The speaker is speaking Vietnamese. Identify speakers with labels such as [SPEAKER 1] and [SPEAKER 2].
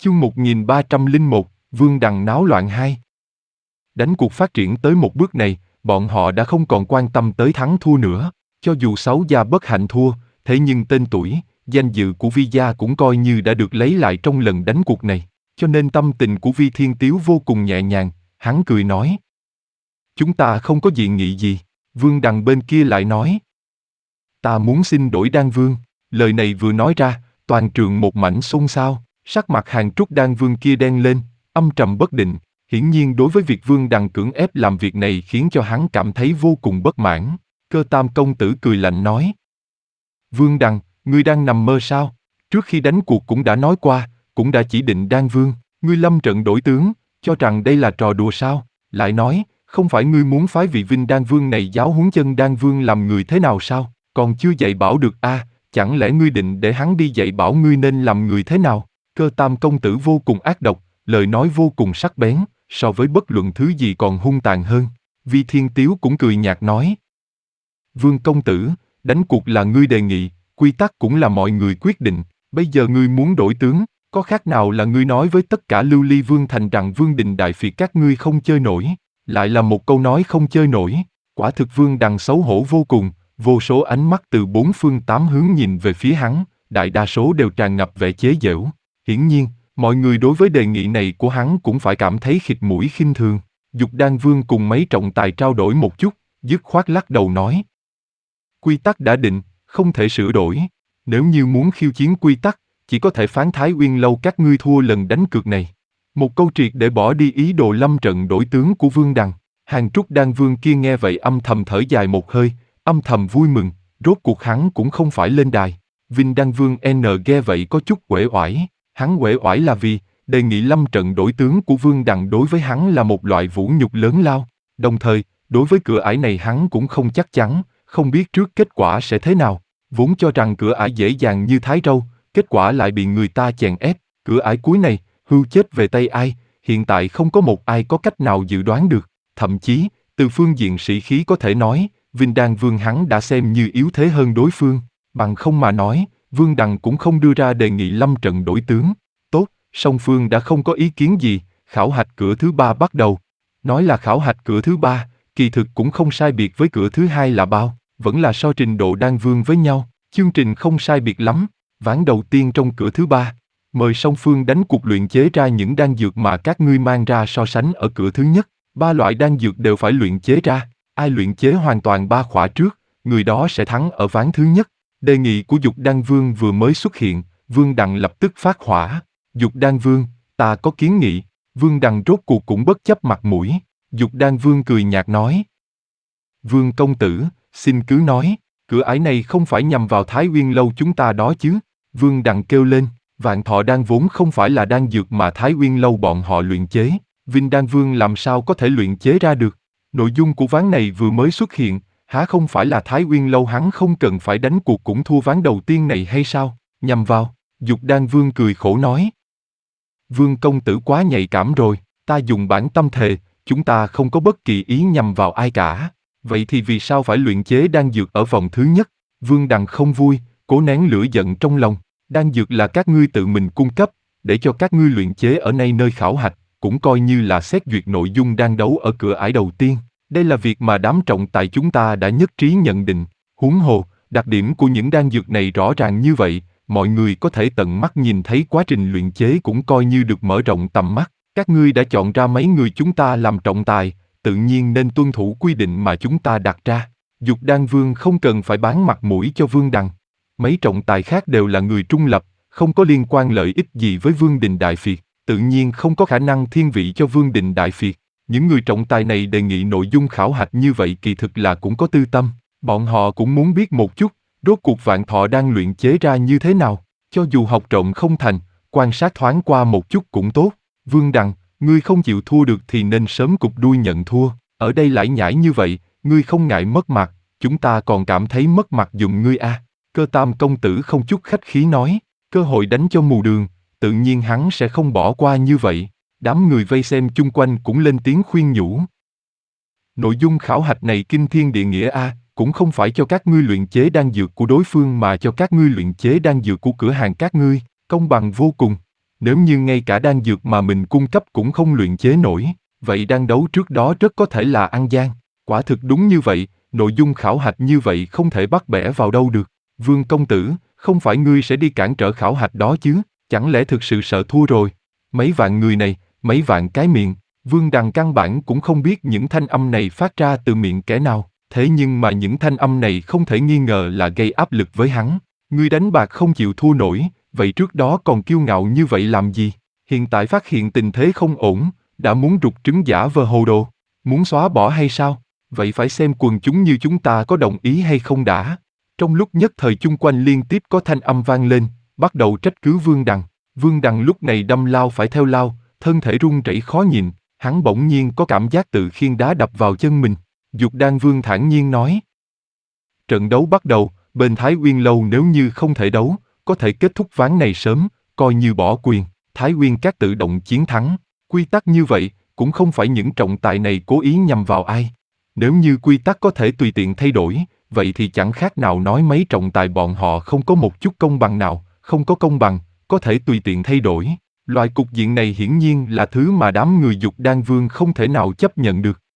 [SPEAKER 1] Chương 1301, Vương Đằng náo loạn 2. Đánh cuộc phát triển tới một bước này, bọn họ đã không còn quan tâm tới thắng thua nữa. Cho dù Sáu gia bất hạnh thua, thế nhưng tên tuổi, danh dự của Vi gia cũng coi như đã được lấy lại trong lần đánh cuộc này. Cho nên tâm tình của Vi Thiên Tiếu vô cùng nhẹ nhàng, hắn cười nói. Chúng ta không có dị nghị gì. Vương Đằng bên kia lại nói. Ta muốn xin đổi Đan Vương. Lời này vừa nói ra, toàn trường một mảnh xôn xao. Sắc mặt Hàng Trúc Đan Vương kia đen lên, âm trầm bất định. Hiển nhiên đối với việc Vương Đằng cưỡng ép làm việc này khiến cho hắn cảm thấy vô cùng bất mãn. Cơ Tam công tử cười lạnh nói. Vương Đằng, ngươi đang nằm mơ sao? Trước khi đánh cuộc cũng đã nói qua, cũng đã chỉ định Đan Vương. Ngươi lâm trận đổi tướng, cho rằng đây là trò đùa sao? Lại nói, không phải ngươi muốn phái vị Vinh Đan Vương này giáo huấn chân Đan Vương làm người thế nào sao? Còn chưa dạy bảo được a? Chẳng lẽ ngươi định để hắn đi dạy bảo ngươi nên làm người thế nào? Cơ Tam công tử vô cùng ác độc, lời nói vô cùng sắc bén, so với bất luận thứ gì còn hung tàn hơn. Vi Thiên Tiếu cũng cười nhạt nói. Vương công tử, đánh cuộc là ngươi đề nghị, quy tắc cũng là mọi người quyết định, bây giờ ngươi muốn đổi tướng, có khác nào là ngươi nói với tất cả Lưu Ly Vương thành rằng Vương Đình Đại Phiệt các ngươi không chơi nổi, lại là một câu nói không chơi nổi. Quả thực Vương Đằng xấu hổ vô cùng, vô số ánh mắt từ bốn phương tám hướng nhìn về phía hắn, đại đa số đều tràn ngập vẻ chế giễu. Hiển nhiên, mọi người đối với đề nghị này của hắn cũng phải cảm thấy khịt mũi khinh thường. Dục Đan Vương cùng mấy trọng tài trao đổi một chút, dứt khoát lắc đầu nói. Quy tắc đã định, không thể sửa đổi. Nếu như muốn khiêu chiến quy tắc, chỉ có thể phán Thái Uyên Lâu các ngươi thua lần đánh cược này. Một câu triệt để bỏ đi ý đồ lâm trận đổi tướng của Vương Đằng. Hàng Trúc Đan Vương kia nghe vậy âm thầm thở dài một hơi, âm thầm vui mừng, rốt cuộc hắn cũng không phải lên đài. Vinh Đan Vương nghe vậy có chút uể oải. Hắn uể oải là vì, đề nghị lâm trận đổi tướng của Vương Đằng đối với hắn là một loại vũ nhục lớn lao. Đồng thời, đối với cửa ải này hắn cũng không chắc chắn, không biết trước kết quả sẽ thế nào. Vốn cho rằng cửa ải dễ dàng như thái râu, kết quả lại bị người ta chèn ép. Cửa ải cuối này, hưu chết về tay ai, hiện tại không có một ai có cách nào dự đoán được. Thậm chí, từ phương diện sĩ khí có thể nói, Vinh Đan Vương hắn đã xem như yếu thế hơn đối phương. Bằng không mà nói, Vương Đằng cũng không đưa ra đề nghị lâm trận đổi tướng. Tốt, song phương đã không có ý kiến gì, khảo hạch cửa thứ 3 bắt đầu. Nói là khảo hạch cửa thứ 3, kỳ thực cũng không sai biệt với cửa thứ 2 là bao, vẫn là so trình độ Đan Vương với nhau, chương trình không sai biệt lắm. Ván đầu tiên trong cửa thứ 3, mời song phương đánh cuộc luyện chế ra những đan dược mà các ngươi mang ra so sánh ở cửa thứ nhất. 3 loại đan dược đều phải luyện chế ra, ai luyện chế hoàn toàn 3 khỏa trước, người đó sẽ thắng ở ván thứ nhất. Đề nghị của Dục Đan Vương vừa mới xuất hiện, Vương Đằng lập tức phát hỏa. Dục Đan Vương, ta có kiến nghị. Vương Đằng rốt cuộc cũng bất chấp mặt mũi. Dục Đan Vương cười nhạt nói. Vương công tử, xin cứ nói, cửa ải này không phải nhằm vào Thái Uyên Lâu chúng ta đó chứ? Vương Đằng kêu lên, Vạn Thọ Đan vốn không phải là đan dược mà Thái Uyên Lâu bọn họ luyện chế. Vinh Đan Vương làm sao có thể luyện chế ra được? Nội dung của ván này vừa mới xuất hiện, há không phải là Thái Uyên Lâu hắn không cần phải đánh cuộc cũng thua ván đầu tiên này hay sao? Nhằm vào, Dục Đan Vương cười khổ nói. Vương công tử quá nhạy cảm rồi, ta dùng bản tâm thề, chúng ta không có bất kỳ ý nhằm vào ai cả. Vậy thì vì sao phải luyện chế đan dược ở vòng thứ nhất? Vương Đằng không vui, cố nén lửa giận trong lòng. Đan dược là các ngươi tự mình cung cấp, để cho các ngươi luyện chế ở nơi khảo hạch, cũng coi như là xét duyệt nội dung đan đấu ở cửa ải đầu tiên. Đây là việc mà đám trọng tài chúng ta đã nhất trí nhận định. Huống hồ, đặc điểm của những đan dược này rõ ràng như vậy, mọi người có thể tận mắt nhìn thấy quá trình luyện chế cũng coi như được mở rộng tầm mắt. Các ngươi đã chọn ra mấy người chúng ta làm trọng tài, tự nhiên nên tuân thủ quy định mà chúng ta đặt ra. Dục Đan Vương không cần phải bán mặt mũi cho Vương Đằng. Mấy trọng tài khác đều là người trung lập, không có liên quan lợi ích gì với Vương Đình Đại Phiệt, tự nhiên không có khả năng thiên vị cho Vương Đình Đại Phiệt. Những người trọng tài này đề nghị nội dung khảo hạch như vậy kỳ thực là cũng có tư tâm. Bọn họ cũng muốn biết một chút, rốt cuộc Vạn Thọ đang luyện chế ra như thế nào. Cho dù học trộm không thành, quan sát thoáng qua một chút cũng tốt. Vương Đằng, ngươi không chịu thua được thì nên sớm cụp đuôi nhận thua. Ở đây lải nhải như vậy, ngươi không ngại mất mặt, chúng ta còn cảm thấy mất mặt giùm ngươi à. Cơ Tam công tử không chút khách khí nói, cơ hội đánh cho mù đường, tự nhiên hắn sẽ không bỏ qua như vậy. Đám người vây xem chung quanh cũng lên tiếng khuyên nhủ. Nội dung khảo hạch này kinh thiên địa nghĩa a, cũng không phải cho các ngươi luyện chế đan dược của đối phương mà cho các ngươi luyện chế đan dược của cửa hàng các ngươi, công bằng vô cùng. Nếu như ngay cả đan dược mà mình cung cấp cũng không luyện chế nổi, vậy đang đấu trước đó rất có thể là ăn gian. Quả thực đúng như vậy, nội dung khảo hạch như vậy không thể bắt bẻ vào đâu được. Vương công tử, không phải ngươi sẽ đi cản trở khảo hạch đó chứ, chẳng lẽ thực sự sợ thua rồi? Mấy vạn người này, mấy vạn cái miệng, Vương Đằng căn bản cũng không biết những thanh âm này phát ra từ miệng kẻ nào, thế nhưng mà những thanh âm này không thể nghi ngờ là gây áp lực với hắn. Ngươi đánh bạc không chịu thua nổi, vậy trước đó còn kiêu ngạo như vậy làm gì? Hiện tại phát hiện tình thế không ổn, đã muốn rụt trứng giả vờ hồ đồ, muốn xóa bỏ hay sao? Vậy phải xem quần chúng như chúng ta có đồng ý hay không đã. Trong lúc nhất thời chung quanh liên tiếp có thanh âm vang lên, bắt đầu trách cứ Vương Đằng. Vương Đằng lúc này đâm lao phải theo lao, thân thể run rẩy khó nhìn, hắn bỗng nhiên có cảm giác tự khiên đá đập vào chân mình. Dục Đan Vương thản nhiên nói. Trận đấu bắt đầu, bên Thái Uyên Lâu nếu như không thể đấu, có thể kết thúc ván này sớm, coi như bỏ quyền, Thái Uyên Các tự động chiến thắng. Quy tắc như vậy, cũng không phải những trọng tài này cố ý nhằm vào ai. Nếu như quy tắc có thể tùy tiện thay đổi, vậy thì chẳng khác nào nói mấy trọng tài bọn họ không có một chút công bằng nào, không có công bằng, có thể tùy tiện thay đổi. Loại cục diện này hiển nhiên là thứ mà đám người Dục Đan Vương không thể nào chấp nhận được.